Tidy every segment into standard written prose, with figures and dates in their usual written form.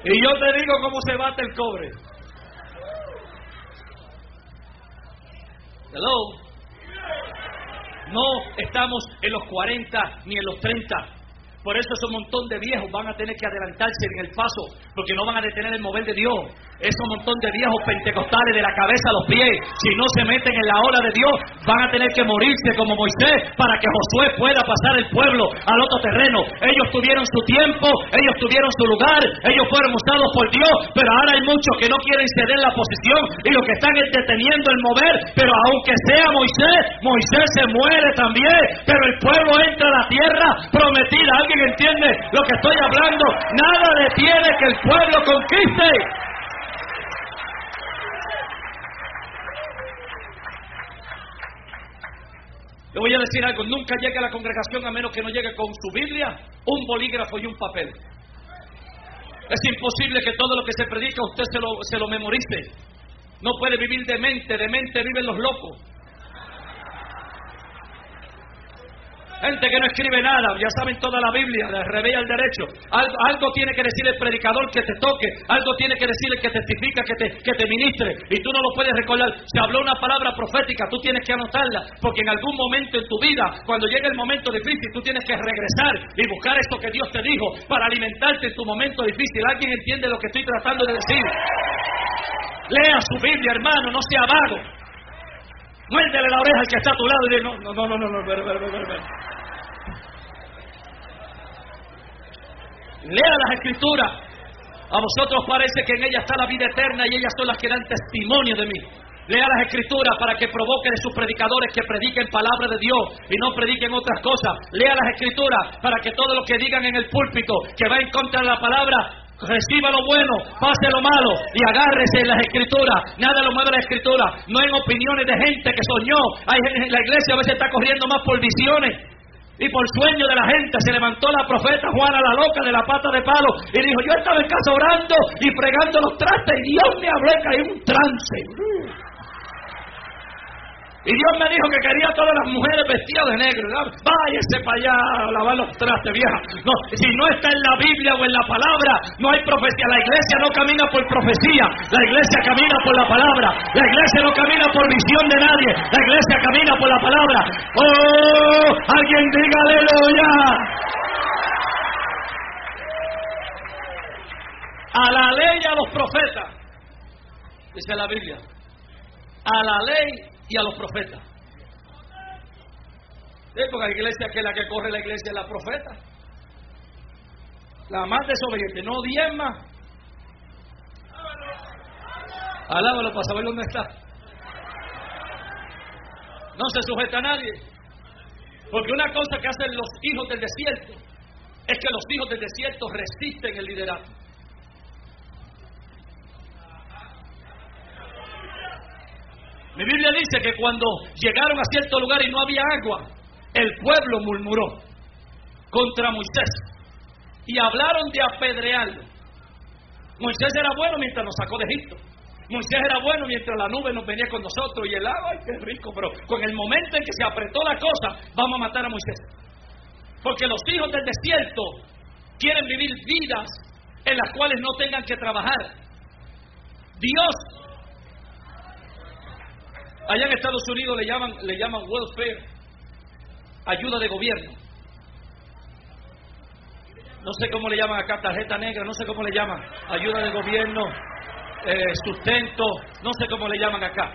Y yo te digo cómo se bate el cobre. Hello. No estamos en los 40 ni en los 30. Por eso ese montón de viejos van a tener que adelantarse en el paso, porque no van a detener el mover de Dios. Esos montón de viejos pentecostales de la cabeza a los pies, si no se meten en la hora de Dios, van a tener que morirse como Moisés para que Josué pueda pasar el pueblo al otro terreno. Ellos tuvieron su tiempo, ellos tuvieron su lugar, ellos fueron usados por Dios, pero ahora hay muchos que no quieren ceder la posición y lo que están es deteniendo el mover. Pero aunque sea Moisés, Moisés se muere también, pero el pueblo entra a la tierra prometida. ¿Alguien entiende lo que estoy hablando? Nada detiene que el pueblo conquiste. Le voy a decir algo, nunca llegue a la congregación a menos que no llegue con su Biblia, un bolígrafo y un papel. Es imposible que todo lo que se predica usted se lo memorice. No puede vivir de mente viven los locos. Gente que no escribe nada, ya saben toda la Biblia, de revés al derecho. Algo tiene que decir el predicador que te toque, algo tiene que decir el que testifica, que te ministre, y tú no lo puedes recordar. Se habló una palabra profética, tú tienes que anotarla, porque en algún momento en tu vida, cuando llegue el momento difícil, tú tienes que regresar y buscar esto que Dios te dijo para alimentarte en tu momento difícil. ¿Alguien entiende lo que estoy tratando de decir? Lea su Biblia, hermano, no sea vago. Muérdele la oreja al que está a tu lado y dile, no. Lea las Escrituras. A vosotros parece que en ellas está la vida eterna y ellas son las que dan testimonio de mí. Lea las Escrituras para que provoquen a sus predicadores que prediquen palabra de Dios y no prediquen otras cosas. Lea las Escrituras para que todo lo que digan en el púlpito que va en contra de la palabra, reciba lo bueno, pase lo malo y agárrese en las Escrituras. Nada lo mueve la Escritura, no en opiniones de gente que soñó. La iglesia a veces está corriendo más por visiones y por sueño de la gente. Se levantó la profeta Juana la loca de la pata de palo y dijo, yo estaba en casa orando y fregando los trastes y Dios me habló y caí en un trance. Y Dios me dijo que quería a todas las mujeres vestidas de negro. Váyase para allá a lavar los trastes, vieja. No, si no está en la Biblia o en la palabra, no hay profecía. La iglesia no camina por profecía. La iglesia camina por la palabra. La iglesia no camina por visión de nadie. La iglesia camina por la palabra. ¡Oh! Alguien diga aleluya. A la ley y a los profetas, dice la Biblia. A la ley y a los profetas. Sí, porque la iglesia, que la que corre la iglesia es la profeta, la más desobediente, no diezma. Alábalo para saber dónde está. No se sujeta a nadie. Porque una cosa que hacen los hijos del desierto es que los hijos del desierto resisten el liderazgo. Mi Biblia dice que cuando llegaron a cierto lugar y no había agua, el pueblo murmuró contra Moisés y hablaron de apedrearlo. Moisés era bueno mientras nos sacó de Egipto. Moisés era bueno mientras la nube nos venía con nosotros y el agua, ¡ay, qué rico! Pero con el momento en que se apretó la cosa, vamos a matar a Moisés. Porque los hijos del desierto quieren vivir vidas en las cuales no tengan que trabajar. Dios, allá en Estados Unidos le llaman welfare, ayuda de gobierno. No sé cómo le llaman acá, tarjeta negra, no sé cómo le llaman, ayuda de gobierno, sustento, no sé cómo le llaman acá.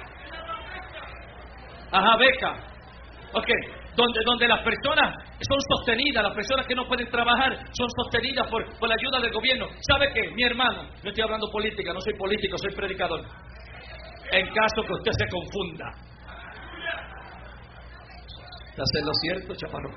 Ajá, beca. Ok, donde las personas son sostenidas, las personas que no pueden trabajar son sostenidas por la ayuda del gobierno. ¿Sabe qué? Mi hermano, no estoy hablando política, no soy político, soy predicador. En caso que usted se confunda. ¿Estás en lo cierto, chaparro?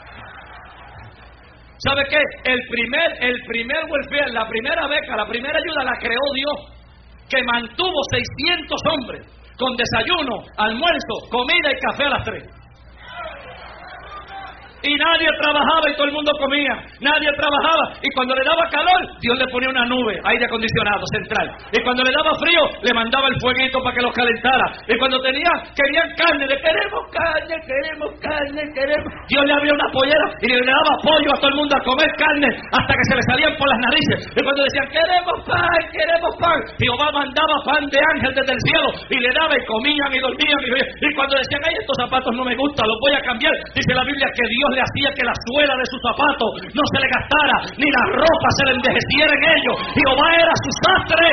¿Sabe qué? El primer welfare, la primera beca, la primera ayuda la creó Dios, que mantuvo 600 hombres con desayuno, almuerzo, comida y café a las 3. Y nadie trabajaba y todo el mundo comía. Nadie trabajaba. Y cuando le daba calor, Dios le ponía una nube, aire acondicionado central. Y cuando le daba frío, le mandaba el fueguito para que los calentara. Y cuando querían carne, queremos carne, queremos carne, queremos. Dios le abría una pollera y le daba pollo a todo el mundo a comer carne hasta que se le salían por las narices. Y cuando decían, queremos pan, Jehová mandaba pan de ángel desde el cielo. Y le daba y comían y dormían. Y cuando decían, ay, estos zapatos no me gustan, los voy a cambiar. Dice la Biblia que Dios le hacía que la suela de sus zapatos no se le gastara, ni la ropa se le envejeciera en ellos. Jehová era su sastre.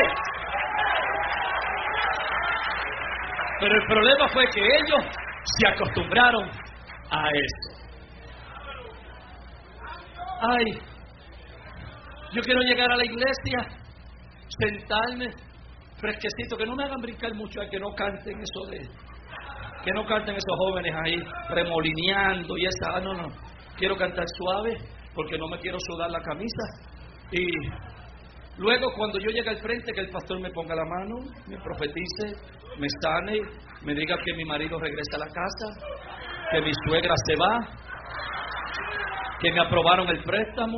Pero el problema fue que ellos se acostumbraron a eso. Ay, yo quiero llegar a la iglesia, sentarme fresquecito, que no me hagan brincar mucho, que no canten eso que no canten esos jóvenes ahí remolineando y esa, no, quiero cantar suave porque no me quiero sudar la camisa. Y luego cuando yo llegue al frente, que el pastor me ponga la mano, me profetice, me sane, me diga que mi marido regresa a la casa, que mi suegra se va, que me aprobaron el préstamo,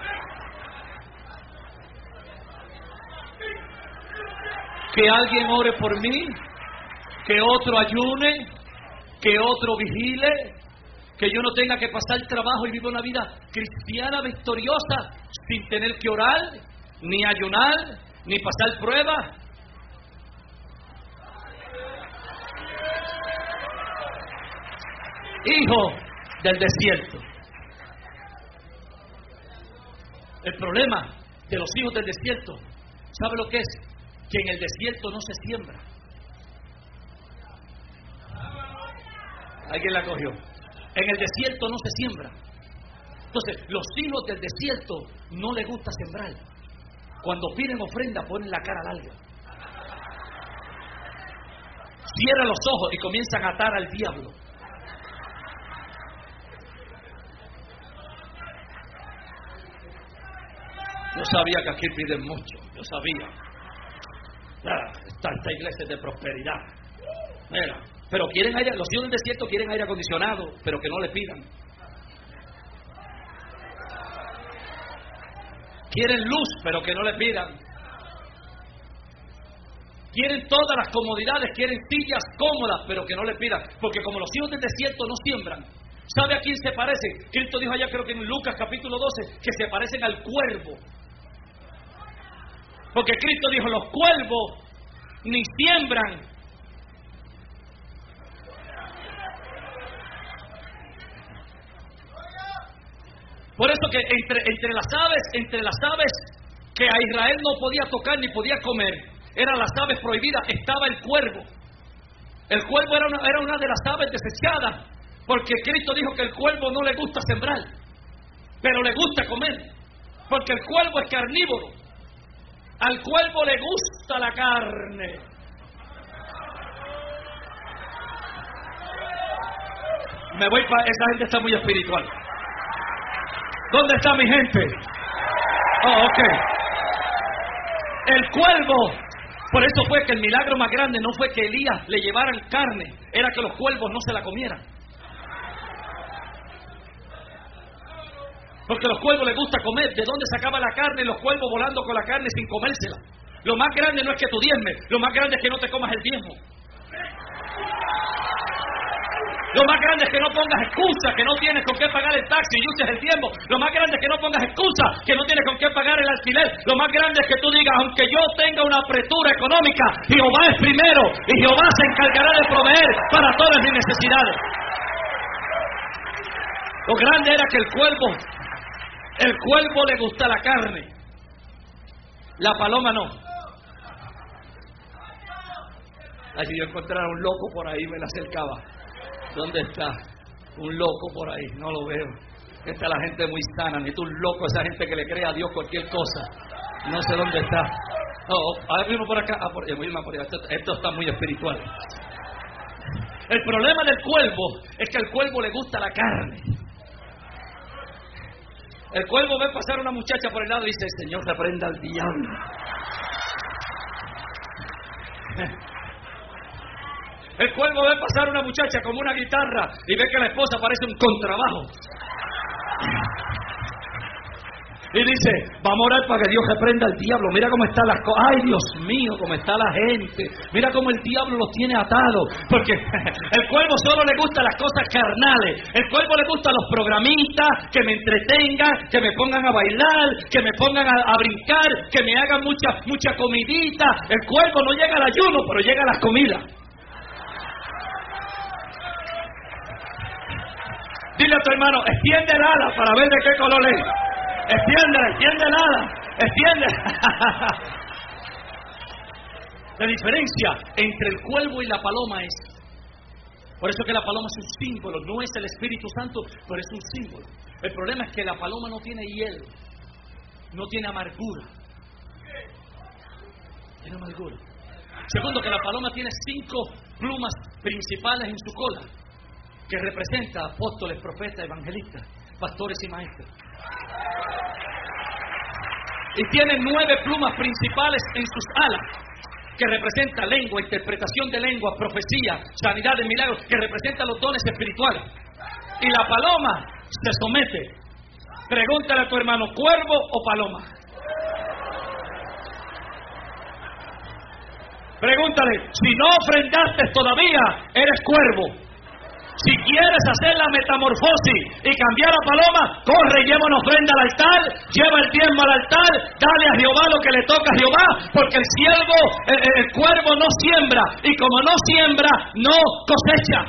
que alguien ore por mí, que otro ayune, que otro vigile, que yo no tenga que pasar trabajo y viva una vida cristiana victoriosa sin tener que orar, ni ayunar, ni pasar pruebas. Hijo del desierto. El problema de los hijos del desierto, ¿sabe lo que es? Que en el desierto no se siembra. Alguien la cogió. En el desierto no se siembra. Entonces, los hijos del desierto no les gusta sembrar. Cuando piden ofrenda, ponen la cara larga. Cierran los ojos y comienzan a atar al diablo. Yo sabía que aquí piden mucho. Yo sabía. Esta iglesia es de prosperidad. Mira. Pero quieren aire, los hijos del desierto quieren aire acondicionado, pero que no le pidan. Quieren luz, pero que no le pidan. Quieren todas las comodidades, quieren sillas cómodas, pero que no le pidan. Porque como los hijos del desierto no siembran, ¿sabe a quién se parecen? Cristo dijo allá, creo que en Lucas capítulo 12, que se parecen al cuervo. Porque Cristo dijo, los cuervos ni siembran, por eso que entre las aves que a Israel no podía tocar ni podía comer, eran las aves prohibidas, estaba el cuervo. El cuervo era una de las aves desechadas, porque Cristo dijo que el cuervo no le gusta sembrar, pero le gusta comer, porque el cuervo es carnívoro. Al cuervo le gusta la carne. Me voy para... Esa gente está muy espiritual. ¿Dónde está mi gente? Oh, ok. El cuervo. Por eso fue que el milagro más grande no fue que Elías le llevaran carne, era que los cuervos no se la comieran. Porque a los cuervos les gusta comer. ¿De dónde sacaba la carne? Los cuervos volando con la carne sin comérsela. Lo más grande no es que tú diezmes, lo más grande es que no te comas el diezmo. Lo más grande es que no pongas excusa, que no tienes con qué pagar el taxi y uses el tiempo. Lo más grande es que no pongas excusa, que no tienes con qué pagar el alquiler. Lo más grande es que tú digas, aunque yo tenga una apretura económica, Jehová es primero y Jehová se encargará de proveer para todas mis necesidades. Lo grande era que el cuervo le gusta la carne, la paloma no. Ay, si yo encontrara un loco por ahí me la acercaba. ¿Dónde está? Un loco por ahí, no lo veo. Está la gente muy sana, ni tú un loco, esa gente que le cree a Dios cualquier cosa. No sé dónde está. Hay uno por acá. Esto está muy espiritual. El problema del cuervo es que al cuervo le gusta la carne. El cuervo ve pasar una muchacha por el lado y dice, Señor, reprenda al diablo. El cuervo ve pasar una muchacha como una guitarra y ve que la esposa parece un contrabajo. Y dice, vamos a orar para que Dios reprenda al diablo. Mira cómo están las cosas. Ay, Dios mío, cómo está la gente. Mira cómo el diablo los tiene atados. Porque el cuervo solo le gustan las cosas carnales. El cuervo le gustan los programistas, que me entretengan, que me pongan a bailar, que me pongan a brincar, que me hagan mucha comidita. El cuervo no llega al ayuno, pero llega a las comidas. Dile a tu hermano, extiende el ala para ver de qué color es. Extiende el ala, extiende. La diferencia entre el cuervo y la paloma es, por eso que la paloma es un símbolo, no es el Espíritu Santo, pero es un símbolo. El problema es que la paloma no tiene hielo, no tiene amargura. Tiene amargura. Segundo, que la paloma tiene 5 plumas principales en su cola, que representa apóstoles, profetas, evangelistas, pastores y maestros. Y tiene 9 plumas principales en sus alas, que representa lengua, interpretación de lengua, profecía, sanidad de milagros, que representa los dones espirituales. Y la paloma se somete. Pregúntale a tu hermano, ¿cuervo o paloma? Pregúntale, si no ofrendaste todavía, eres cuervo. Si quieres hacer la metamorfosis y cambiar a paloma, corre y lleva una ofrenda al altar, lleva el diezmo al altar, dale a Jehová lo que le toca a Jehová, porque el cuervo no siembra, y como no siembra, no cosecha.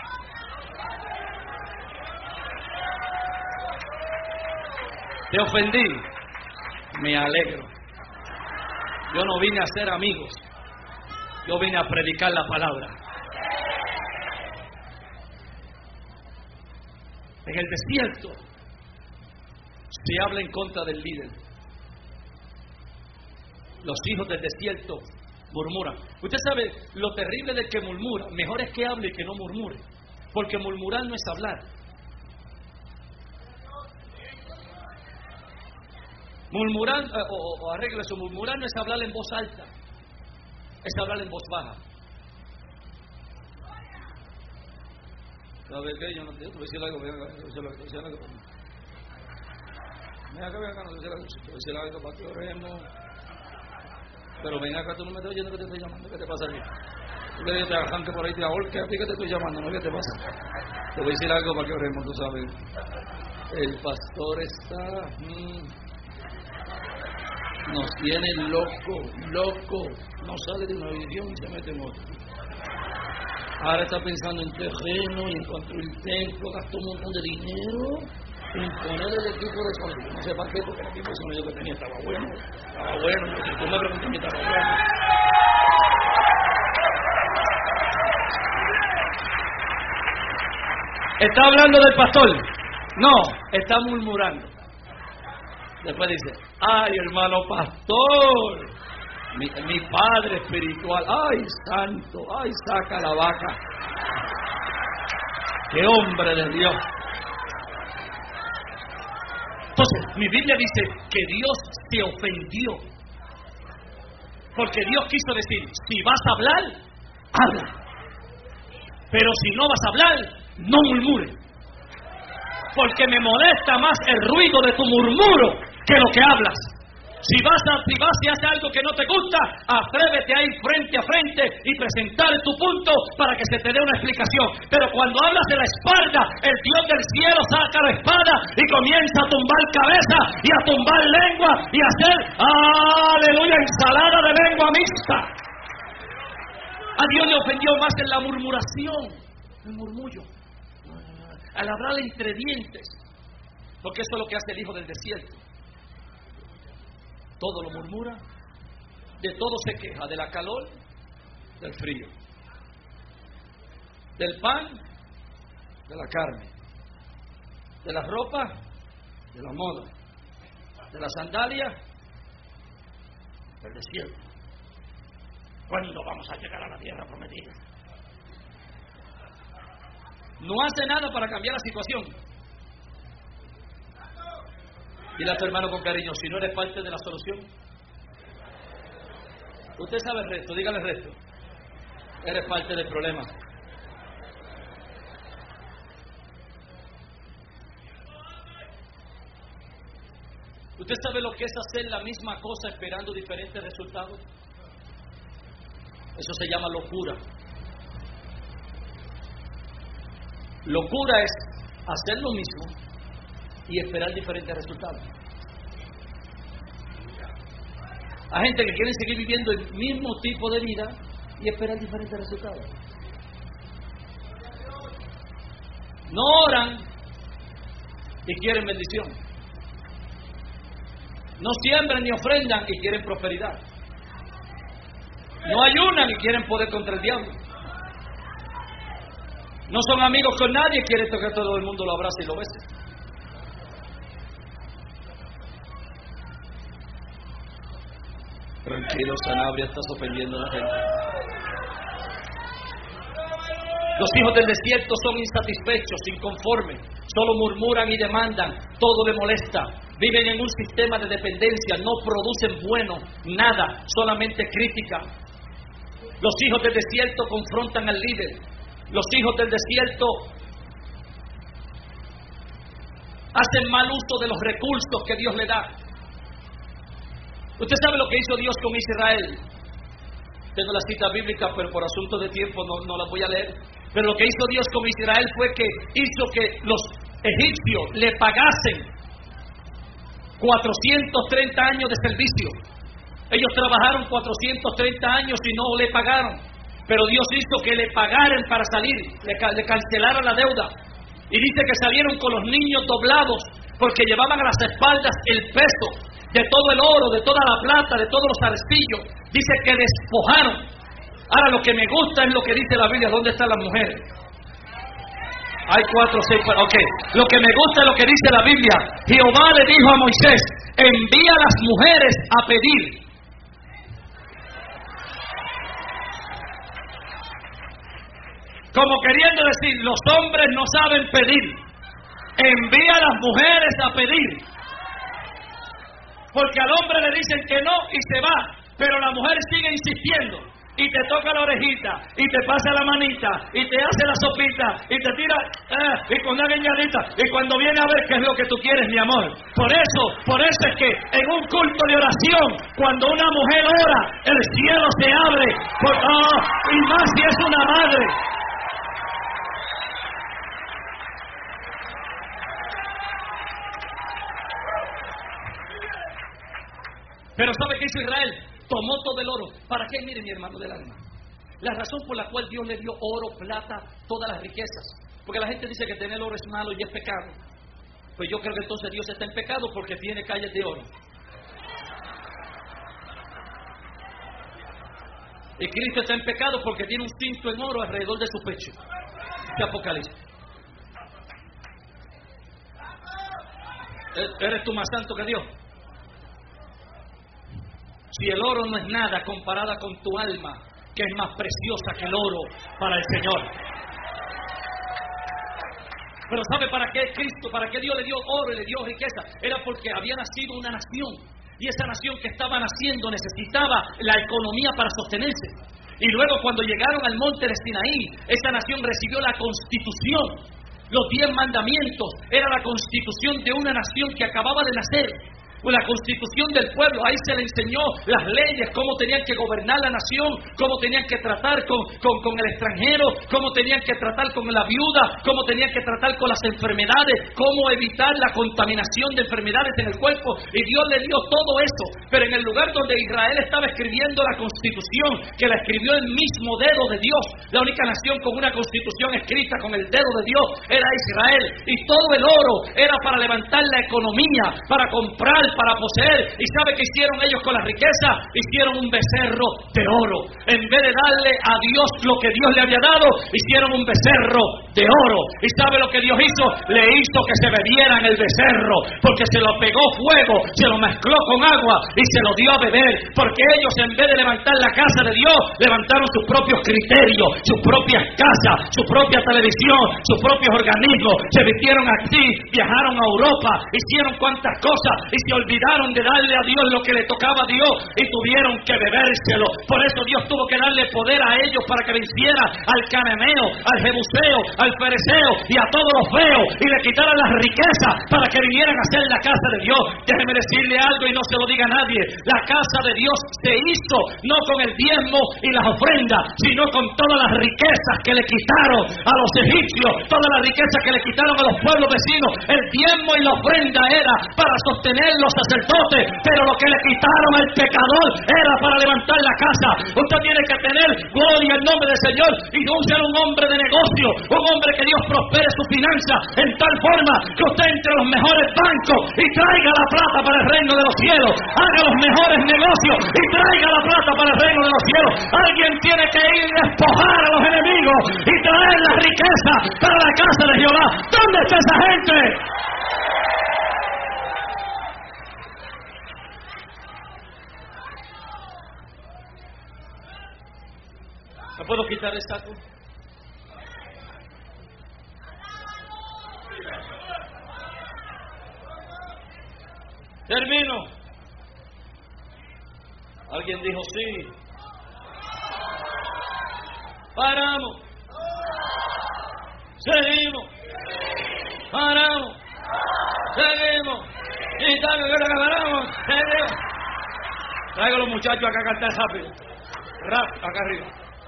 Te ofendí, me alegro. Yo no vine a ser amigos, yo vine a predicar la palabra. En el desierto se habla en contra del líder. Los hijos del desierto murmuran. Usted sabe lo terrible del que murmura. Mejor es que hable y que no murmure, porque murmurar no es hablar. Murmurar, o arregle eso, murmurar no es hablar en voz alta, es hablar en voz baja. ¿Sabes qué? Yo no te voy a decir algo, ven acá, te voy a decir algo. Ven acá, no te voy a decir algo para que oremos. Pero ven acá, tú no me estás oyendo que te estoy llamando, ¿qué te pasa aquí? Tú que te arranque por ahí, te ahorque a ti que te estoy llamando, ¿no? ¿Qué te pasa? Te voy a decir algo para que oremos, tú sabes. El pastor está... nos tiene loco. No sale de una visión y se mete en otra. Ahora está pensando en terreno y en construir el templo, gastó un montón de dinero en poner el equipo de sonido. No sé para qué, porque el equipo de sonido que tenía estaba bueno. Si tú me preguntas, estaba bueno. ¿Está hablando del pastor? No, está murmurando. Después dice, ay, hermano pastor, mi padre espiritual, ay, santo, ay, saca la vaca. ¡Qué hombre de Dios! Entonces, mi Biblia dice que Dios se ofendió, porque Dios quiso decir, si vas a hablar, habla. Pero si no vas a hablar, no murmures. Porque me molesta más el ruido de tu murmuro que lo que hablas. Si vas y haces algo que no te gusta, atrévete a ir frente a frente y presentar tu punto para que se te dé una explicación. Pero cuando hablas de la espalda, el Dios del cielo saca la espada y comienza a tumbar cabeza y a tumbar lengua y a hacer, aleluya, ensalada de lengua mixta. A Dios le ofendió más en la murmuración, el murmullo, al hablar entre dientes, porque eso es lo que hace el hijo del desierto. Todo lo murmura, de todo se queja, de la calor, del frío, del pan, de la carne, de la ropa, de la moda, de la sandalia, del desierto. ¿Cuándo vamos a llegar a la tierra prometida? No hace nada para cambiar la situación. Dile a tu hermano con cariño, si no eres parte de la solución, usted sabe el resto, dígale el resto. Eres parte del problema. ¿Usted sabe lo que es hacer la misma cosa esperando diferentes resultados? Eso se llama locura. Locura es hacer lo mismo y esperar diferentes resultados. Hay gente que quiere seguir viviendo el mismo tipo de vida y esperar diferentes resultados. No oran y quieren bendición. No siembran ni ofrendan y quieren prosperidad. No ayunan y quieren poder contra el diablo. No son amigos con nadie y quieren que todo el mundo lo abrace y lo bese. Tranquilo, Sanabria, estás ofendiendo a la gente. Los hijos del desierto son insatisfechos, inconformes, solo murmuran y demandan, todo le molesta. Viven en un sistema de dependencia, no producen bueno, nada, solamente crítica. Los hijos del desierto confrontan al líder. Los hijos del desierto hacen mal uso de los recursos que Dios le da. Usted sabe lo que hizo Dios con Israel. Tengo la cita bíblica, pero por asunto de tiempo no la voy a leer. Pero lo que hizo Dios con Israel fue que hizo que los egipcios le pagasen 430 años de servicio. Ellos trabajaron 430 años y no le pagaron. Pero Dios hizo que le pagaran para salir, le cancelaran la deuda. Y dice que salieron con los niños doblados, porque llevaban a las espaldas el peso de todo el oro, de toda la plata, de todos los arcillos. Dice que despojaron. Ahora lo que me gusta es lo que dice la Biblia. ¿Dónde están las mujeres? Hay 4 o 6. Ok. Lo que me gusta es lo que dice la Biblia. Jehová le dijo a Moisés: envía a las mujeres a pedir. Como queriendo decir, los hombres no saben pedir. Envía a las mujeres a pedir. Porque al hombre le dicen que no y se va, pero la mujer sigue insistiendo y te toca la orejita y te pasa la manita y te hace la sopita y te tira y con una guiñadita y cuando viene a ver qué es lo que tú quieres, mi amor. Por eso es que en un culto de oración, cuando una mujer ora, el cielo se abre y más si es una madre. Pero ¿sabe qué hizo Israel? Tomó todo el oro. ¿Para qué? Mire, mi hermano del alma. La razón por la cual Dios le dio oro, plata, todas las riquezas. Porque la gente dice que tener oro es malo y es pecado. Pues yo creo que entonces Dios está en pecado porque tiene calles de oro. Y Cristo está en pecado porque tiene un cinto en oro alrededor de su pecho. ¿Qué Apocalipsis? ¿Eres tú más santo que Dios? Si el oro no es nada comparada con tu alma, que es más preciosa que el oro para el Señor. Pero ¿sabe para qué Cristo, para qué Dios le dio oro y le dio riqueza? Era porque había nacido una nación. Y esa nación que estaba naciendo necesitaba la economía para sostenerse. Y luego cuando llegaron al monte de Sinaí, esa nación recibió la constitución. Los 10 mandamientos era la constitución de una nación que acababa de nacer. La constitución del pueblo, ahí se le enseñó las leyes, cómo tenían que gobernar la nación, cómo tenían que tratar con el extranjero, cómo tenían que tratar con la viuda, cómo tenían que tratar con las enfermedades, cómo evitar la contaminación de enfermedades en el cuerpo. Y Dios le dio todo eso. Pero en el lugar donde Israel estaba escribiendo la constitución, que la escribió el mismo dedo de Dios, la única nación con una constitución escrita con el dedo de Dios era Israel. Y todo el oro era para levantar la economía, para comprar, para poseer. ¿Y sabe qué hicieron ellos con la riqueza? Hicieron un becerro de oro. En vez de darle a Dios lo que Dios le había dado, hicieron un becerro de oro. ¿Y sabe lo que Dios hizo? Le hizo que se bebieran el becerro, porque se lo pegó fuego, se lo mezcló con agua y se lo dio a beber. Porque ellos, en vez de levantar la casa de Dios, levantaron sus propios criterios, sus propias casas, su propia televisión, sus propios organismos. Se vistieron aquí, viajaron a Europa, hicieron cuantas cosas y se olvidaron de darle a Dios lo que le tocaba a Dios y tuvieron que bebérselo. Por eso Dios tuvo que darle poder a ellos para que venciera al cananeo, al jebuseo, al fariseo y a todos los feos y le quitaran las riquezas para que vinieran a hacer la casa de Dios. Déjeme decirle algo y no se lo diga a nadie. La casa de Dios se hizo no con el diezmo y las ofrendas, sino con todas las riquezas que le quitaron a los egipcios, todas las riquezas que le quitaron a los pueblos vecinos. El diezmo y la ofrenda era para sostener los sacerdotes, pero lo que le quitaron al pecador era para levantar la casa. Usted tiene que tener gloria en nombre del Señor y no ser un hombre de negocio, un hombre que Dios prospere su finanza en tal forma que usted entre los mejores bancos y traiga la plata para el reino de los cielos, haga los mejores negocios y traiga la plata para el reino de los cielos. Alguien tiene que ir a despojar a los enemigos y traer la riqueza para la casa de Jehová. ¿Dónde está esa gente? ¿Me puedo quitar el saco? Termino. Alguien dijo sí. Paramos. Seguimos. Paramos. Seguimos. Y tal, paramos. Seguimos. Traigo a los muchachos acá a cantar rápido. Rap, acá arriba.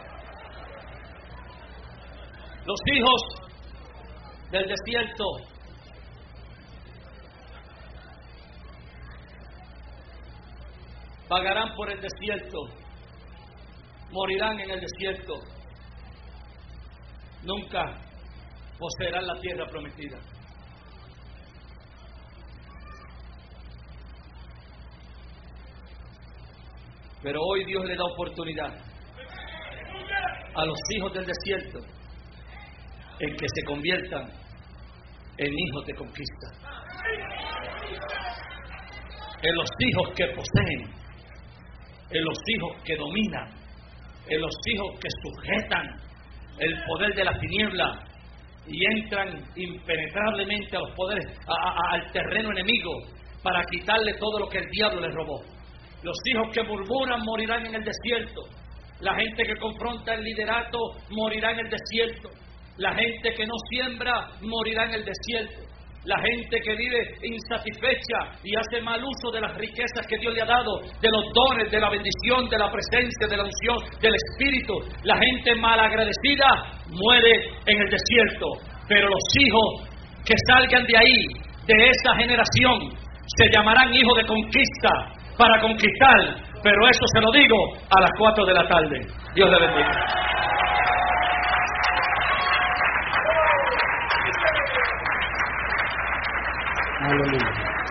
Los hijos del desierto vagarán por el desierto, morirán en el desierto, nunca poseerán la tierra prometida. Pero hoy Dios le da oportunidad a los hijos del desierto en que se conviertan en hijos de conquista, en los hijos que poseen, en los hijos que dominan, en los hijos que sujetan el poder de la tiniebla y entran impenetrablemente a los poderes, al terreno enemigo para quitarle todo lo que el diablo les robó. Los hijos que murmuran morirán en el desierto. La gente que confronta el liderato morirá en el desierto. La gente que no siembra morirá en el desierto. La gente que vive insatisfecha y hace mal uso de las riquezas que Dios le ha dado, de los dones, de la bendición, de la presencia, de la unción, del Espíritu. La gente malagradecida muere en el desierto. Pero los hijos que salgan de ahí, de esa generación, se llamarán hijos de conquista, para conquistar. Pero eso se lo digo a las 4 de la tarde. Dios le bendiga. Aleluya.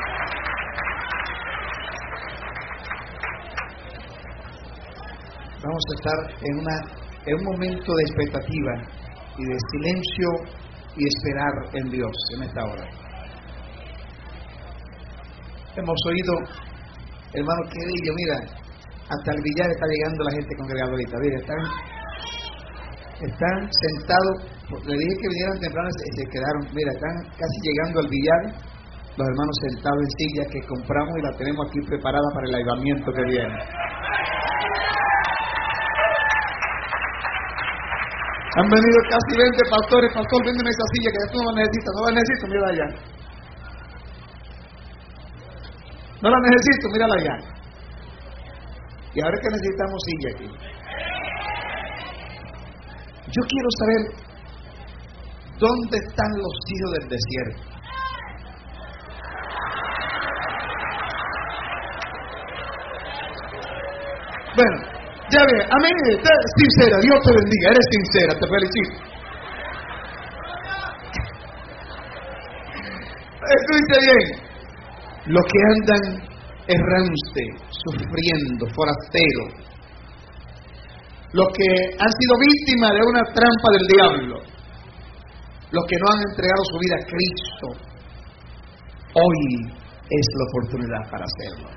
Vamos a estar en un momento de expectativa y de silencio y esperar en Dios en esta hora. Hemos oído, hermano querido, mira, hasta el billar está llegando la gente congregada ahorita. Mira, están sentados, le dije que vinieran temprano y se quedaron. Mira, están casi llegando al billar. Los hermanos sentados en silla que compramos y la tenemos aquí preparada para el avivamiento que viene. Han venido casi 20 pastores. Pastor, véndeme esa silla que tú no la necesitas. No la necesito, mírala allá. No la necesito, mírala allá. Y ahora que necesitamos silla aquí. Yo quiero saber dónde están los hijos del desierto. Bueno, ya ve, amén, sincera, Dios te bendiga, eres sincera, te felicito. Escuche bien, los que andan errante, sufriendo, forasteros, los que han sido víctimas de una trampa del diablo, los que no han entregado su vida a Cristo, hoy es la oportunidad para hacerlo.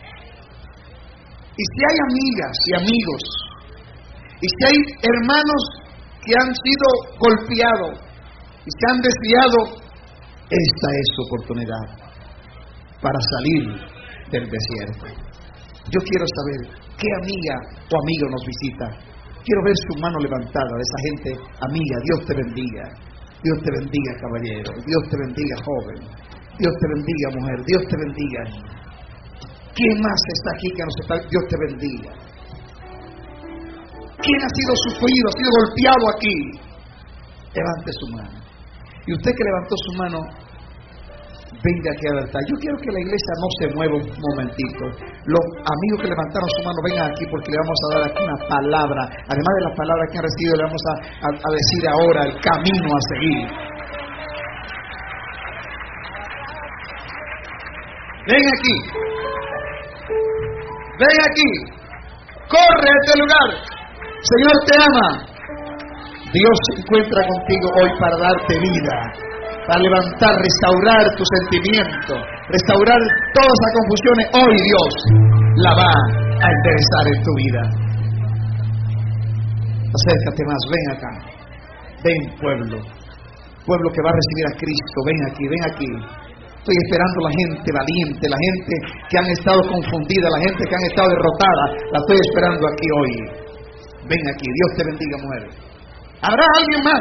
Y si hay amigas y amigos, y si hay hermanos que han sido golpeados y se han desviado, esta es su oportunidad para salir del desierto. Yo quiero saber qué amiga o amigo nos visita. Quiero ver su mano levantada de esa gente amiga. Dios te bendiga. Dios te bendiga, caballero. Dios te bendiga, joven. Dios te bendiga, mujer. Dios te bendiga. ¿Quién más está aquí que nos está? Dios te bendiga. ¿Quién ha sido sufrido, ha sido golpeado aquí? Levante su mano. Y usted que levantó su mano, venga aquí al altar. Yo quiero que la iglesia no se mueva un momentito. Los amigos que levantaron su mano, vengan aquí porque le vamos a dar aquí una palabra. Además de las palabras que han recibido, le vamos a decir ahora el camino a seguir. Ven aquí. Ven aquí. Corre a este lugar. Señor te ama. Dios se encuentra contigo hoy para darte vida, para levantar, restaurar tu sentimiento, restaurar todas esas confusiones. Hoy Dios la va a enderezar en tu vida. Acércate más, ven acá. Ven, pueblo que va a recibir a Cristo. Ven aquí. Estoy esperando la gente valiente, la gente que han estado confundida, la gente que han estado derrotada. La estoy esperando aquí hoy. Ven aquí, Dios te bendiga, mujer. ¿Habrá alguien más?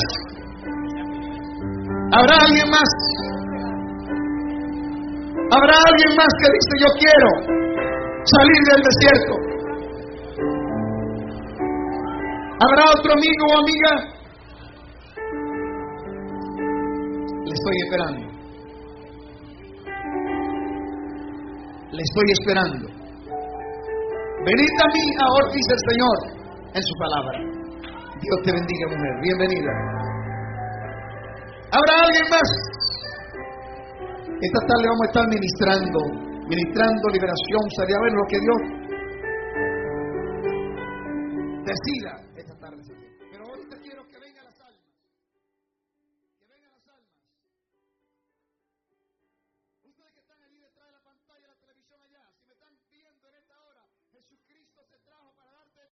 ¿Habrá alguien más? ¿Habrá alguien más que dice yo quiero salir del desierto? ¿Habrá otro amigo o amiga? Le estoy esperando. Le estoy esperando. Venid a mí ahora, dice el Señor en su palabra. Dios te bendiga, mujer. Bienvenida. ¿Habrá alguien más? Esta tarde vamos a estar ministrando liberación, salir a ver lo que Dios